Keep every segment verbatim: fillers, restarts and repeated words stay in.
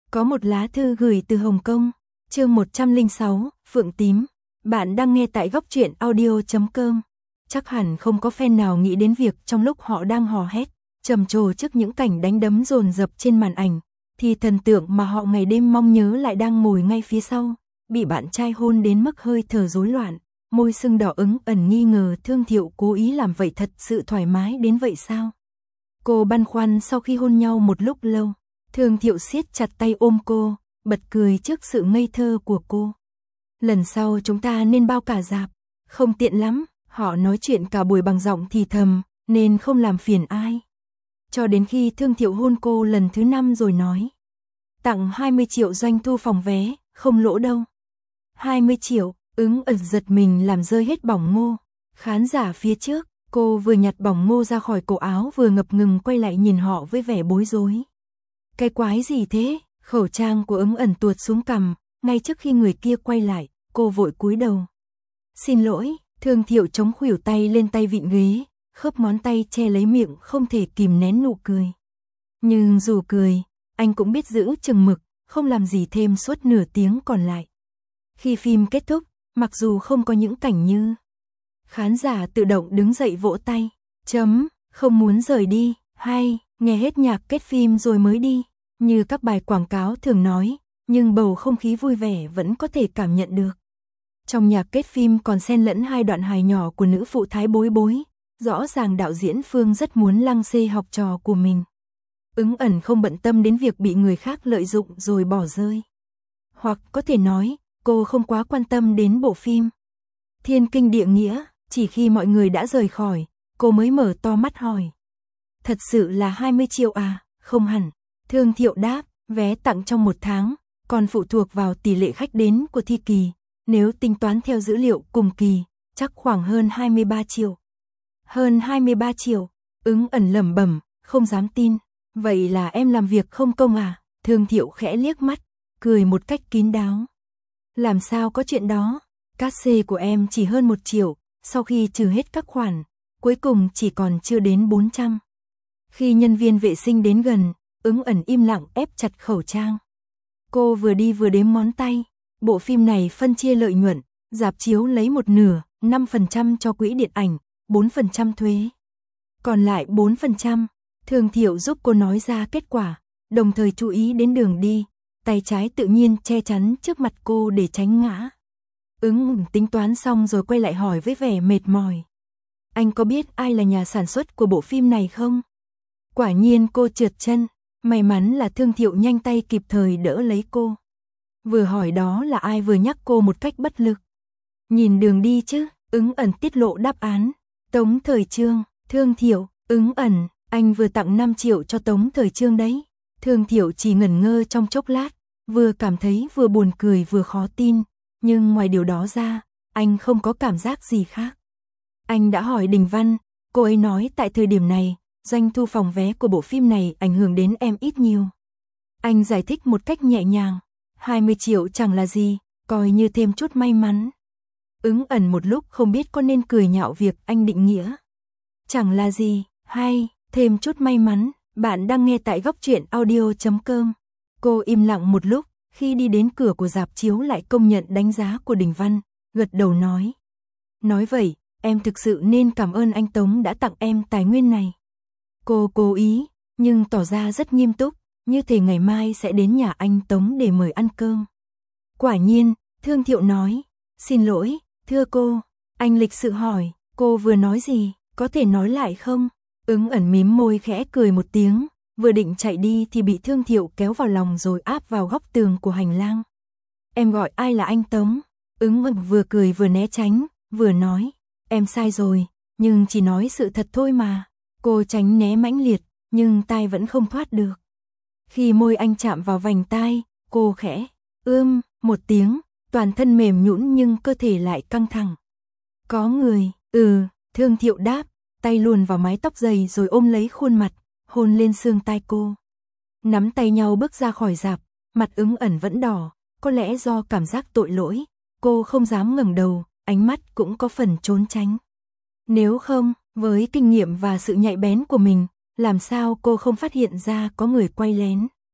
Có một lá thư gửi từ Hồng Kông, chương một trăm lẻ sáu, Phượng Tím. Bạn đang nghe tại góc truyện audio chấm com. Chắc hẳn không có fan nào nghĩ đến việc trong lúc họ đang hò hét, trầm trồ trước những cảnh đánh đấm dồn dập trên màn ảnh, thì thần tượng mà họ ngày đêm mong nhớ lại đang ngồi ngay phía sau, bị bạn trai hôn đến mức hơi thở rối loạn, môi sưng đỏ ửng ẩn nghi ngờ Thương Thiệu cố ý làm vậy thật sự thoải mái đến vậy sao? Cô băn khoăn sau khi hôn nhau một lúc lâu. Thương Thiệu siết chặt tay ôm cô, bật cười trước sự ngây thơ của cô. Lần sau chúng ta nên bao cả rạp, không tiện lắm, họ nói chuyện cả buổi bằng giọng thì thầm, nên không làm phiền ai. Cho đến khi Thương Thiệu hôn cô lần thứ năm rồi nói. Tặng hai mươi triệu doanh thu phòng vé, không lỗ đâu. hai mươi triệu, Ứng ẩn giật mình làm rơi hết bỏng ngô. Khán giả phía trước, cô vừa nhặt bỏng ngô ra khỏi cổ áo vừa ngập ngừng quay lại nhìn họ với vẻ bối rối. Cái quái gì thế? Khẩu trang của Ứng ẩn tuột xuống cằm, ngay trước khi người kia quay lại, cô vội cúi đầu. Xin lỗi, Thương Thiệu chống khuỷu tay lên tay vịn ghế, khớp ngón tay che lấy miệng không thể kìm nén nụ cười. Nhưng dù cười, anh cũng biết giữ chừng mực, không làm gì thêm suốt nửa tiếng còn lại. Khi phim kết thúc, mặc dù không có những cảnh như khán giả tự động đứng dậy vỗ tay, chấm, không muốn rời đi, hay nghe hết nhạc kết phim rồi mới đi, như các bài quảng cáo thường nói, nhưng bầu không khí vui vẻ vẫn có thể cảm nhận được. Trong nhạc kết phim còn xen lẫn hai đoạn hài nhỏ của nữ phụ Thái Bối Bối, rõ ràng đạo diễn Phương rất muốn lăng xê học trò của mình. Ứng ẩn không bận tâm đến việc bị người khác lợi dụng rồi bỏ rơi. Hoặc có thể nói, cô không quá quan tâm đến bộ phim Thiên Kinh Địa Nghĩa, chỉ khi mọi người đã rời khỏi, cô mới mở to mắt hỏi. Thật sự là hai mươi triệu à? Không hẳn. Thương Thiệu đáp, vé tặng trong một tháng, còn phụ thuộc vào tỷ lệ khách đến của thi kỳ. Nếu tính toán theo dữ liệu cùng kỳ, chắc khoảng hơn hai mươi ba triệu. Hơn hai mươi ba triệu, Ứng ẩn lẩm bẩm, không dám tin. Vậy là em làm việc không công à? Thương Thiệu khẽ liếc mắt, cười một cách kín đáo. Làm sao có chuyện đó? Cát xê của em chỉ hơn một triệu, sau khi trừ hết các khoản, cuối cùng chỉ còn chưa đến bốn trăm. Khi nhân viên vệ sinh đến gần, Ứng ẩn im lặng ép chặt khẩu trang. Cô vừa đi vừa đếm ngón tay. Bộ phim này phân chia lợi nhuận, rạp chiếu lấy một nửa, năm phần trăm cho quỹ điện ảnh, bốn phần trăm thuế. Còn lại bốn phần trăm, Thương Thiệu giúp cô nói ra kết quả, đồng thời chú ý đến đường đi, tay trái tự nhiên che chắn trước mặt cô để tránh ngã. Ứng tính toán xong rồi quay lại hỏi với vẻ mệt mỏi. Anh có biết ai là nhà sản xuất của bộ phim này không? Quả nhiên cô trượt chân, may mắn là Thương Thiệu nhanh tay kịp thời đỡ lấy cô. Vừa hỏi đó là ai vừa nhắc cô một cách bất lực. Nhìn đường đi chứ, Ứng ẩn tiết lộ đáp án. Tống Thời Trương. Thương Thiệu, Ứng ẩn, anh vừa tặng năm triệu cho Tống Thời Trương đấy. Thương Thiệu chỉ ngẩn ngơ trong chốc lát, vừa cảm thấy vừa buồn cười vừa khó tin, nhưng ngoài điều đó ra, anh không có cảm giác gì khác. Anh đã hỏi Đình Văn, cô ấy nói tại thời điểm này, doanh thu phòng vé của bộ phim này ảnh hưởng đến em ít nhiều. Anh giải thích một cách nhẹ nhàng, hai mươi triệu chẳng là gì, coi như thêm chút may mắn. Ứng ẩn một lúc không biết có nên cười nhạo việc anh định nghĩa. Chẳng là gì, hay, thêm chút may mắn, bạn đang nghe tại góc truyện audio chấm com. Cô im lặng một lúc, khi đi đến cửa của rạp chiếu lại công nhận đánh giá của Đình Văn, gật đầu nói. Nói vậy, em thực sự nên cảm ơn anh Tống đã tặng em tài nguyên này. Cô cố ý, nhưng tỏ ra rất nghiêm túc, như thể ngày mai sẽ đến nhà anh Tống để mời ăn cơm. Quả nhiên, Thương Thiệu nói, xin lỗi, thưa cô, anh lịch sự hỏi, cô vừa nói gì, có thể nói lại không? Ứng ẩn mím môi khẽ cười một tiếng, vừa định chạy đi thì bị Thương Thiệu kéo vào lòng rồi áp vào góc tường của hành lang. Em gọi ai là anh Tống? Ứng ẩn vừa cười vừa né tránh, vừa nói, em sai rồi, nhưng chỉ nói sự thật thôi mà. Cô tránh né mãnh liệt, nhưng tai vẫn không thoát được. Khi môi anh chạm vào vành tai, cô khẽ, ưm, một tiếng, toàn thân mềm nhũn nhưng cơ thể lại căng thẳng. Có người, ừ, Thương Thiệu đáp, tay luồn vào mái tóc dày rồi ôm lấy khuôn mặt, hôn lên xương tai cô. Nắm tay nhau bước ra khỏi rạp, mặt Ứng ẩn vẫn đỏ, có lẽ do cảm giác tội lỗi, cô không dám ngẩng đầu, ánh mắt cũng có phần trốn tránh. Nếu không, với kinh nghiệm và sự nhạy bén của mình, làm sao cô không phát hiện ra có người quay lén.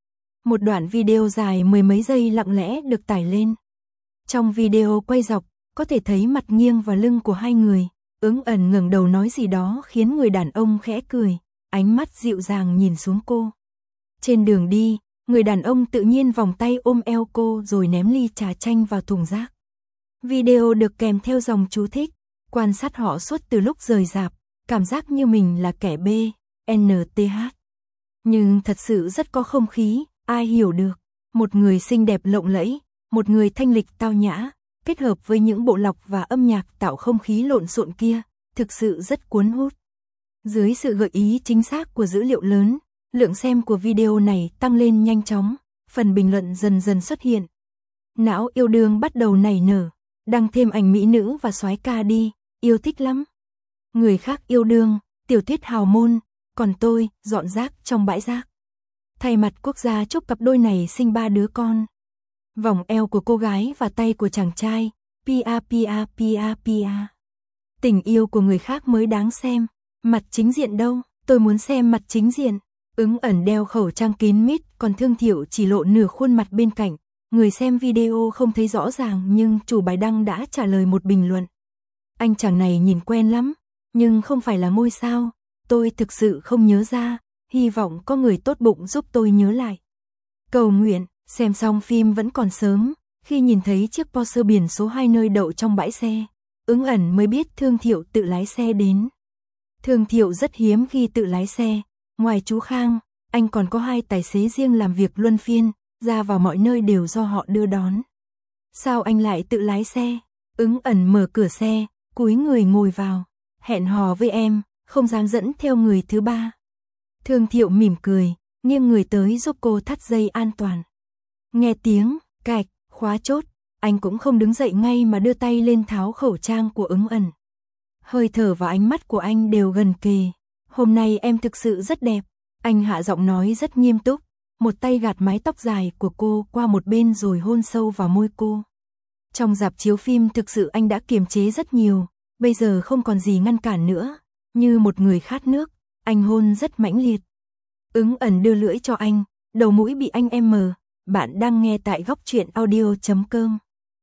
Một đoạn video dài mười mấy giây lặng lẽ được tải lên. Trong video quay dọc, có thể thấy mặt nghiêng và lưng của hai người. Ứng ẩn ngẩng đầu nói gì đó khiến người đàn ông khẽ cười, ánh mắt dịu dàng nhìn xuống cô. Trên đường đi, người đàn ông tự nhiên vòng tay ôm eo cô rồi ném ly trà chanh vào thùng rác. Video được kèm theo dòng chú thích, quan sát họ suốt từ lúc rời rạp, cảm giác như mình là kẻ B, en tê hát. Nhưng thật sự rất có không khí, ai hiểu được. Một người xinh đẹp lộng lẫy, một người thanh lịch tao nhã, kết hợp với những bộ lọc và âm nhạc tạo không khí lộn xộn kia, thực sự rất cuốn hút. Dưới sự gợi ý chính xác của dữ liệu lớn, lượng xem của video này tăng lên nhanh chóng, phần bình luận dần dần xuất hiện. Não yêu đương bắt đầu nảy nở, đăng thêm ảnh mỹ nữ và soái ca đi, yêu thích lắm. Người khác yêu đương, tiểu thuyết hào môn, còn tôi, dọn rác trong bãi rác. Thay mặt quốc gia chúc cặp đôi này sinh ba đứa con. Vòng eo của cô gái và tay của chàng trai, pia pia pia pia. Tình yêu của người khác mới đáng xem, mặt chính diện đâu, tôi muốn xem mặt chính diện. Ứng ẩn đeo khẩu trang kín mít, còn Thương Thiệu chỉ lộ nửa khuôn mặt bên cạnh. Người xem video không thấy rõ ràng nhưng chủ bài đăng đã trả lời một bình luận. Anh chàng này nhìn quen lắm, nhưng không phải là ngôi sao, tôi thực sự không nhớ ra, hy vọng có người tốt bụng giúp tôi nhớ lại. Cầu nguyện, xem xong phim vẫn còn sớm, khi nhìn thấy chiếc Porsche biển số hai nơi đậu trong bãi xe, Ứng ẩn mới biết Thương Thiệu tự lái xe đến. Thương Thiệu rất hiếm khi tự lái xe, ngoài chú Khang, anh còn có hai tài xế riêng làm việc luân phiên, ra vào mọi nơi đều do họ đưa đón. Sao anh lại tự lái xe? Ứng ẩn mở cửa xe, cúi người ngồi vào, hẹn hò với em, không dám dẫn theo người thứ ba. Thương Thiệu mỉm cười, nghiêng người tới giúp cô thắt dây an toàn. Nghe tiếng, cạch, khóa chốt, anh cũng không đứng dậy ngay mà đưa tay lên tháo khẩu trang của Ứng ẩn. Hơi thở và ánh mắt của anh đều gần kề. Hôm nay em thực sự rất đẹp, anh hạ giọng nói rất nghiêm túc, một tay gạt mái tóc dài của cô qua một bên rồi hôn sâu vào môi cô. Trong rạp chiếu phim thực sự anh đã kiềm chế rất nhiều, bây giờ không còn gì ngăn cản nữa, như một người khát nước, anh hôn rất mãnh liệt. Ứng ẩn đưa lưỡi cho anh, đầu mũi bị anh em mờ, bạn đang nghe tại góc truyện audio chấm com.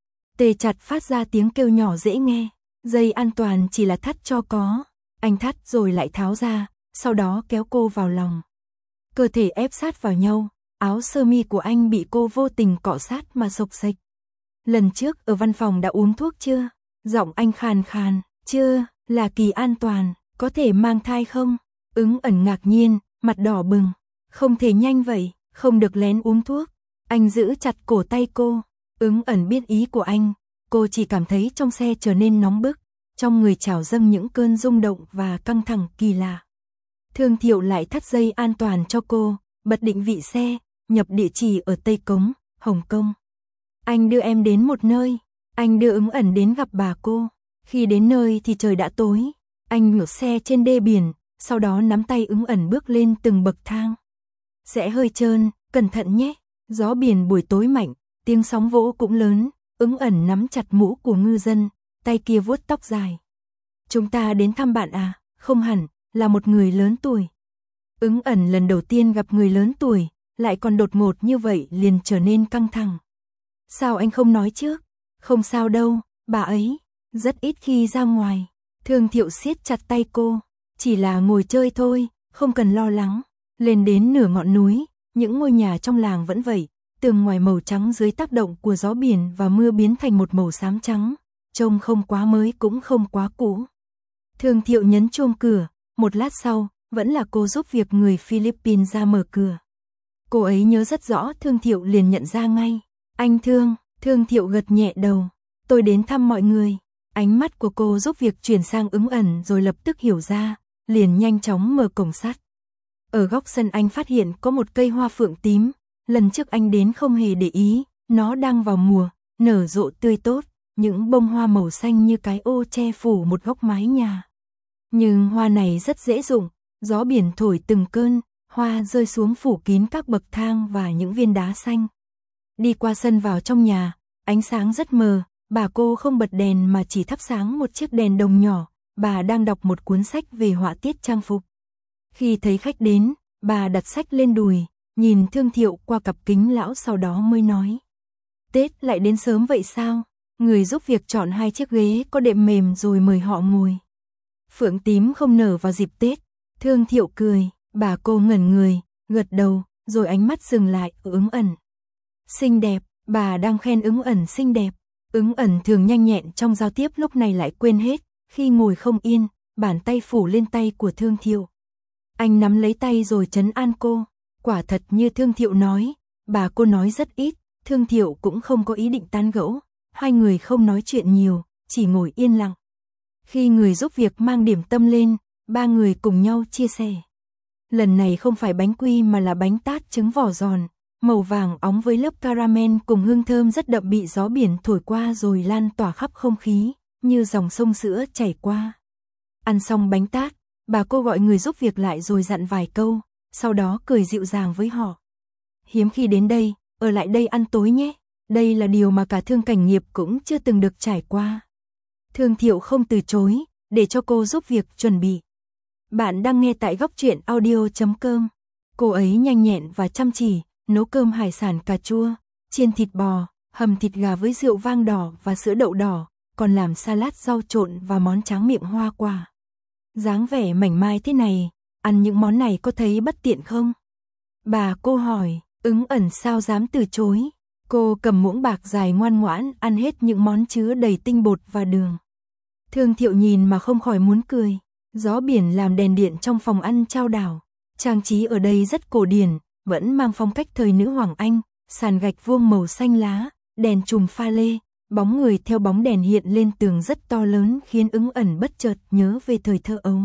Tê chặt phát ra tiếng kêu nhỏ dễ nghe, dây an toàn chỉ là thắt cho có, anh thắt rồi lại tháo ra, sau đó kéo cô vào lòng. Cơ thể ép sát vào nhau, áo sơ mi của anh bị cô vô tình cọ sát mà xộc xệch. Lần trước ở văn phòng đã uống thuốc chưa? Giọng anh khàn khàn, chưa, là Kỳ an toàn, có thể mang thai không? Ứng ẩn ngạc nhiên, mặt đỏ bừng, không thể nhanh vậy, không được lén uống thuốc. Anh giữ chặt cổ tay cô, Ứng ẩn biết ý của anh, cô chỉ cảm thấy trong xe trở nên nóng bức, trong người trào dâng những cơn rung động và căng thẳng kỳ lạ. Thương Thiệu lại thắt dây an toàn cho cô, bật định vị xe, nhập địa chỉ ở Tây Cống, Hồng Kông. Anh đưa em đến một nơi, anh đưa Ứng ẩn đến gặp bà cô. Khi đến nơi thì trời đã tối, anh ngược xe trên đê biển, sau đó nắm tay Ứng ẩn bước lên từng bậc thang. Sẽ hơi trơn, cẩn thận nhé, gió biển buổi tối mạnh, tiếng sóng vỗ cũng lớn, Ứng ẩn nắm chặt mũ của ngư dân, tay kia vuốt tóc dài. Chúng ta đến thăm bạn à? Không hẳn, là một người lớn tuổi. Ứng ẩn lần đầu tiên gặp người lớn tuổi, lại còn đột ngột như vậy liền trở nên căng thẳng. Sao anh không nói trước? Không sao đâu, bà ấy rất ít khi ra ngoài. Thương Thiệu siết chặt tay cô, chỉ là ngồi chơi thôi, không cần lo lắng. Lên đến nửa ngọn núi, những ngôi nhà trong làng vẫn vậy, tường ngoài màu trắng dưới tác động của gió biển và mưa biến thành một màu xám trắng, trông không quá mới cũng không quá cũ. Thương Thiệu nhấn chuông cửa, một lát sau, vẫn là cô giúp việc người Philippines ra mở cửa. Cô ấy nhớ rất rõ, Thương Thiệu liền nhận ra ngay. Anh Thương, Thương Thiệu gật nhẹ đầu, tôi đến thăm mọi người. Ánh mắt của cô giúp việc chuyển sang Ứng ẩn rồi lập tức hiểu ra, liền nhanh chóng mở cổng sắt. Ở góc sân anh phát hiện có một cây hoa phượng tím, lần trước anh đến không hề để ý, nó đang vào mùa, nở rộ tươi tốt, những bông hoa màu xanh như cái ô che phủ một góc mái nhà. Nhưng hoa này rất dễ dụng, gió biển thổi từng cơn, hoa rơi xuống phủ kín các bậc thang và những viên đá xanh. Đi qua sân vào trong nhà, ánh sáng rất mờ, bà cô không bật đèn mà chỉ thắp sáng một chiếc đèn đồng nhỏ, bà đang đọc một cuốn sách về họa tiết trang phục. Khi thấy khách đến, bà đặt sách lên đùi, nhìn Thương Thiệu qua cặp kính lão sau đó mới nói. Tết lại đến sớm vậy sao? Người giúp việc chọn hai chiếc ghế có đệm mềm rồi mời họ ngồi. Phượng tím không nở vào dịp Tết. Thương Thiệu cười, bà cô ngẩn người, gật đầu, rồi ánh mắt dừng lại ở Ứng Ẩn. Xinh đẹp, bà đang khen Ứng Ẩn xinh đẹp. Ứng Ẩn thường nhanh nhẹn trong giao tiếp lúc này lại quên hết, khi ngồi không yên, bàn tay phủ lên tay của Thương Thiệu. Anh nắm lấy tay rồi trấn an cô, quả thật như Thương Thiệu nói, bà cô nói rất ít, Thương Thiệu cũng không có ý định tán gẫu, hai người không nói chuyện nhiều, chỉ ngồi yên lặng. Khi người giúp việc mang điểm tâm lên, ba người cùng nhau chia sẻ. Lần này không phải bánh quy mà là bánh tát trứng vỏ giòn, màu vàng óng với lớp caramel cùng hương thơm rất đậm bị gió biển thổi qua rồi lan tỏa khắp không khí, như dòng sông sữa chảy qua. Ăn xong bánh tát, bà cô gọi người giúp việc lại rồi dặn vài câu, sau đó cười dịu dàng với họ. Hiếm khi đến đây, ở lại đây ăn tối nhé, đây là điều mà cả Thương Cảnh Nghiệp cũng chưa từng được trải qua. Thương Thiệu không từ chối, để cho cô giúp việc chuẩn bị. Bạn đang nghe tại góc truyện audio chấm com. Cô ấy nhanh nhẹn và chăm chỉ, nấu cơm hải sản cà chua, chiên thịt bò, hầm thịt gà với rượu vang đỏ và sữa đậu đỏ, còn làm salad rau trộn và món tráng miệng hoa quả. Dáng vẻ mảnh mai thế này, ăn những món này có thấy bất tiện không? Bà cô hỏi, Ứng Ẩn sao dám từ chối. Cô cầm muỗng bạc dài ngoan ngoãn ăn hết những món chứa đầy tinh bột và đường. Thương Thiệu nhìn mà không khỏi muốn cười. Gió biển làm đèn điện trong phòng ăn trao đảo. Trang trí ở đây rất cổ điển, vẫn mang phong cách thời nữ Hoàng Anh, sàn gạch vuông màu xanh lá, đèn chùm pha lê, bóng người theo bóng đèn hiện lên tường rất to lớn khiến Ứng Ẩn bất chợt nhớ về thời thơ ấu.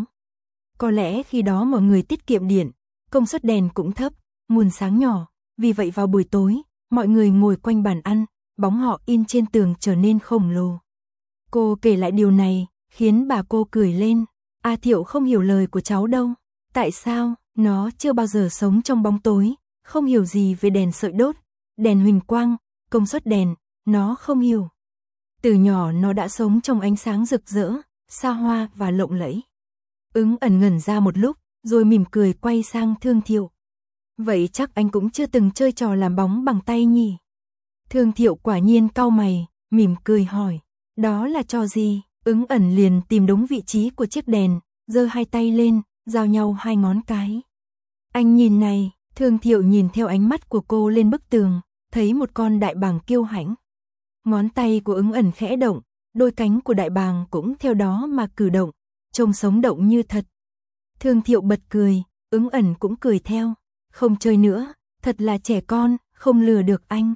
Có lẽ khi đó mọi người tiết kiệm điện, công suất đèn cũng thấp, nguồn sáng nhỏ, vì vậy vào buổi tối, mọi người ngồi quanh bàn ăn, bóng họ in trên tường trở nên khổng lồ. Cô kể lại điều này, khiến bà cô cười lên. A Thiệu không hiểu lời của cháu đâu. Tại sao? Nó chưa bao giờ sống trong bóng tối, không hiểu gì về đèn sợi đốt, đèn huỳnh quang, công suất đèn, nó không hiểu. Từ nhỏ nó đã sống trong ánh sáng rực rỡ, xa hoa và lộng lẫy. Ứng Ẩn ngẩn ra một lúc, rồi mỉm cười quay sang Thương Thiệu. Vậy chắc anh cũng chưa từng chơi trò làm bóng bằng tay nhỉ? Thương Thiệu quả nhiên cau mày, mỉm cười hỏi. Đó là trò gì? Ứng Ẩn liền tìm đúng vị trí của chiếc đèn, giơ hai tay lên, giao nhau hai ngón cái. Anh nhìn này, Thương Thiệu nhìn theo ánh mắt của cô lên bức tường, thấy một con đại bàng kiêu hãnh. Ngón tay của Ứng Ẩn khẽ động, đôi cánh của đại bàng cũng theo đó mà cử động, trông sống động như thật. Thương Thiệu bật cười, Ứng Ẩn cũng cười theo. Không chơi nữa, thật là trẻ con, không lừa được anh.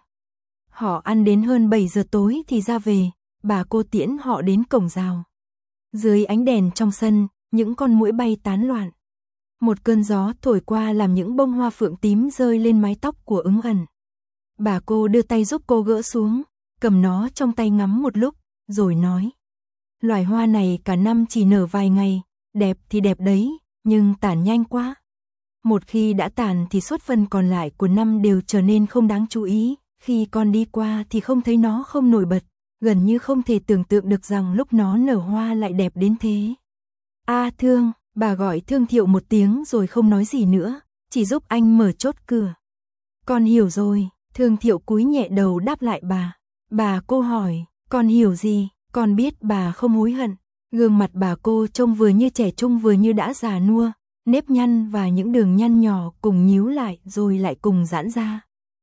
Họ ăn đến hơn bảy giờ tối thì ra về, bà cô tiễn họ đến cổng rào. Dưới ánh đèn trong sân, những con muỗi bay tán loạn. Một cơn gió thổi qua làm những bông hoa phượng tím rơi lên mái tóc của Ứng Ẩn. Bà cô đưa tay giúp cô gỡ xuống, cầm nó trong tay ngắm một lúc, rồi nói. Loài hoa này cả năm chỉ nở vài ngày, đẹp thì đẹp đấy, nhưng tàn nhanh quá. Một khi đã tàn thì suốt phần còn lại của năm đều trở nên không đáng chú ý, khi con đi qua thì không thấy nó không nổi bật, gần như không thể tưởng tượng được rằng lúc nó nở hoa lại đẹp đến thế. A Thương, bà gọi Thương Thiệu một tiếng rồi không nói gì nữa, chỉ giúp anh mở chốt cửa. Con hiểu rồi, Thương Thiệu cúi nhẹ đầu đáp lại bà. Bà cô hỏi, con hiểu gì, con biết bà không hối hận. Gương mặt bà cô trông vừa như trẻ trung vừa như đã già nua, nếp nhăn và những đường nhăn nhỏ cùng nhíu lại rồi lại cùng giãn ra.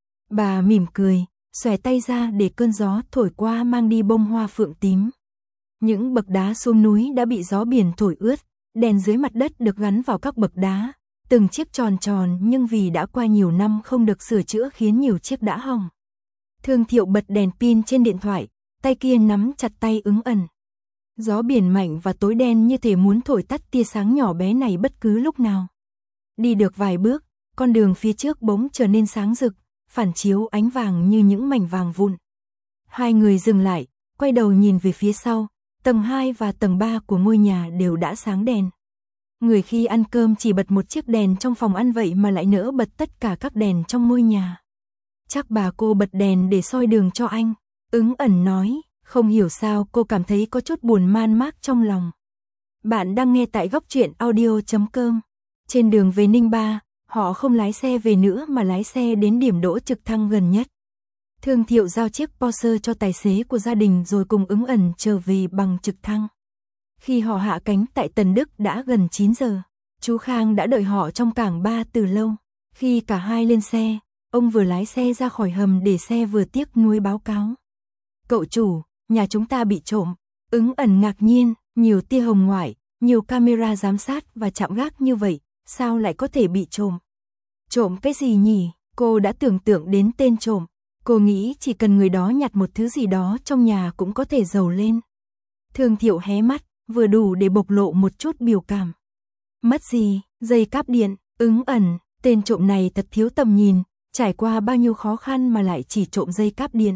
Bà mỉm cười, xòe tay ra để cơn gió thổi qua mang đi bông hoa phượng tím. Những bậc đá xuống núi đã bị gió biển thổi ướt, đèn dưới mặt đất được gắn vào các bậc đá, từng chiếc tròn tròn nhưng vì đã qua nhiều năm không được sửa chữa khiến nhiều chiếc đã hỏng. Thương Thiệu bật đèn pin trên điện thoại, tay kia nắm chặt tay Ứng Ẩn. Gió biển mạnh và tối đen như thể muốn thổi tắt tia sáng nhỏ bé này bất cứ lúc nào. Đi được vài bước, con đường phía trước bỗng trở nên sáng rực, phản chiếu ánh vàng như những mảnh vàng vụn. Hai người dừng lại, quay đầu nhìn về phía sau, tầng hai và tầng ba của ngôi nhà đều đã sáng đèn. Người khi ăn cơm chỉ bật một chiếc đèn trong phòng ăn vậy mà lại nỡ bật tất cả các đèn trong ngôi nhà. Chắc bà cô bật đèn để soi đường cho anh, Ứng Ẩn nói, không hiểu sao cô cảm thấy có chút buồn man mác trong lòng. Bạn đang nghe tại góc truyện audio chấm com. Trên đường về Ninh Ba, Họ không lái xe về nữa mà lái xe đến điểm đỗ trực thăng gần nhất. Thương Thiệu giao chiếc Porsche cho tài xế của gia đình rồi cùng Ứng Ẩn trở về bằng trực thăng. Khi họ hạ cánh tại Tần Đức đã gần chín giờ. Chú Khang đã đợi họ trong cảng Ba từ lâu. Khi cả hai lên xe, ông vừa lái xe ra khỏi hầm để xe vừa tiếc nuối báo cáo. Cậu chủ, nhà chúng ta bị trộm. Ứng Ẩn ngạc nhiên, nhiều tia hồng ngoại, nhiều camera giám sát và chạm gác như vậy, sao lại có thể bị trộm? Trộm cái gì nhỉ? Cô đã tưởng tượng đến tên trộm. Cô nghĩ chỉ cần người đó nhặt một thứ gì đó trong nhà cũng có thể giàu lên. Thương Thiệu hé mắt, vừa đủ để bộc lộ một chút biểu cảm. Mất gì? Dây cáp điện. Ứng Ẩn, tên trộm này thật thiếu tầm nhìn, trải qua bao nhiêu khó khăn mà lại chỉ trộm dây cáp điện.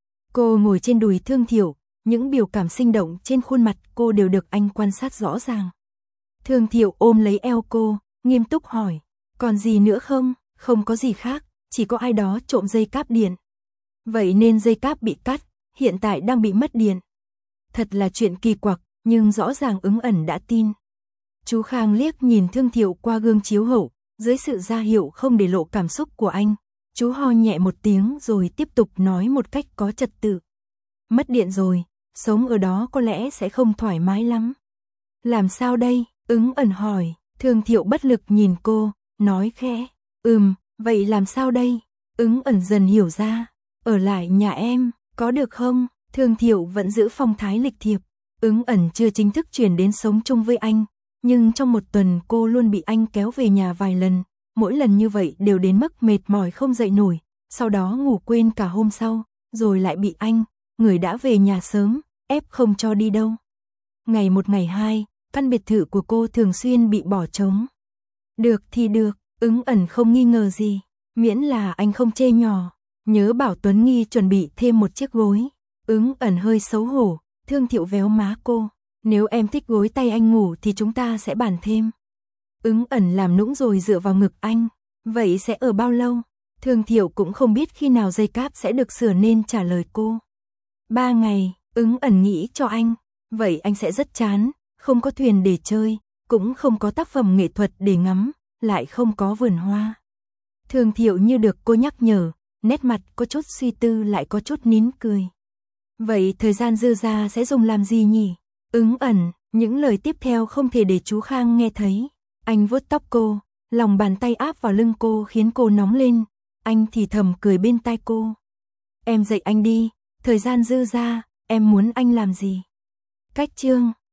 Cô ngồi trên đùi Thương Thiệu, những biểu cảm sinh động trên khuôn mặt cô đều được anh quan sát rõ ràng. Thương Thiệu ôm lấy eo cô, nghiêm túc hỏi, còn gì nữa không? Không có gì khác, chỉ có ai đó trộm dây cáp điện. Vậy nên dây cáp bị cắt, hiện tại đang bị mất điện. Thật là chuyện kỳ quặc, nhưng rõ ràng Ứng Ẩn đã tin. Chú Khang liếc nhìn Thương Thiệu qua gương chiếu hậu, dưới sự ra hiệu không để lộ cảm xúc của anh. Chú ho nhẹ một tiếng rồi tiếp tục nói một cách có trật tự. Mất điện rồi, sống ở đó có lẽ sẽ không thoải mái lắm. Làm sao đây? Ứng Ẩn hỏi. Thương Thiệu bất lực nhìn cô, nói khẽ. Ừm, vậy làm sao đây? Ứng Ẩn dần hiểu ra. Ở lại nhà em, có được không? Thương Thiệu vẫn giữ phong thái lịch thiệp. Ứng Ẩn chưa chính thức chuyển đến sống chung với anh. Nhưng trong một tuần cô luôn bị anh kéo về nhà vài lần. Mỗi lần như vậy đều đến mức mệt mỏi không dậy nổi. Sau đó ngủ quên cả hôm sau. Rồi lại bị anh, người đã về nhà sớm, ép không cho đi đâu. Ngày một ngày hai, căn biệt thự của cô thường xuyên bị bỏ trống. Được thì được, Ứng Ẩn không nghi ngờ gì. Miễn là anh không chê nhỏ. Nhớ bảo Tuấn Nghi chuẩn bị thêm một chiếc gối. Ứng Ẩn hơi xấu hổ, Thương Thiệu véo má cô. Nếu em thích gối tay anh ngủ thì chúng ta sẽ bàn thêm. Ứng Ẩn làm nũng rồi dựa vào ngực anh. Vậy sẽ ở bao lâu? Thương Thiệu cũng không biết khi nào dây cáp sẽ được sửa nên trả lời cô. Ba ngày, Ứng Ẩn nghĩ cho anh. Vậy anh sẽ rất chán, không có thuyền để chơi, cũng không có tác phẩm nghệ thuật để ngắm, lại không có vườn hoa. Thương Thiệu như được cô nhắc nhở, nét mặt có chút suy tư lại có chút nín cười. Vậy thời gian dư ra sẽ dùng làm gì nhỉ? Ứng Ẩn, những lời tiếp theo không thể để chú Khang nghe thấy. Anh vuốt tóc cô, lòng bàn tay áp vào lưng cô khiến cô nóng lên. Anh thì thầm cười bên tai cô. Em dạy anh đi, thời gian dư ra, em muốn anh làm gì? Cách chương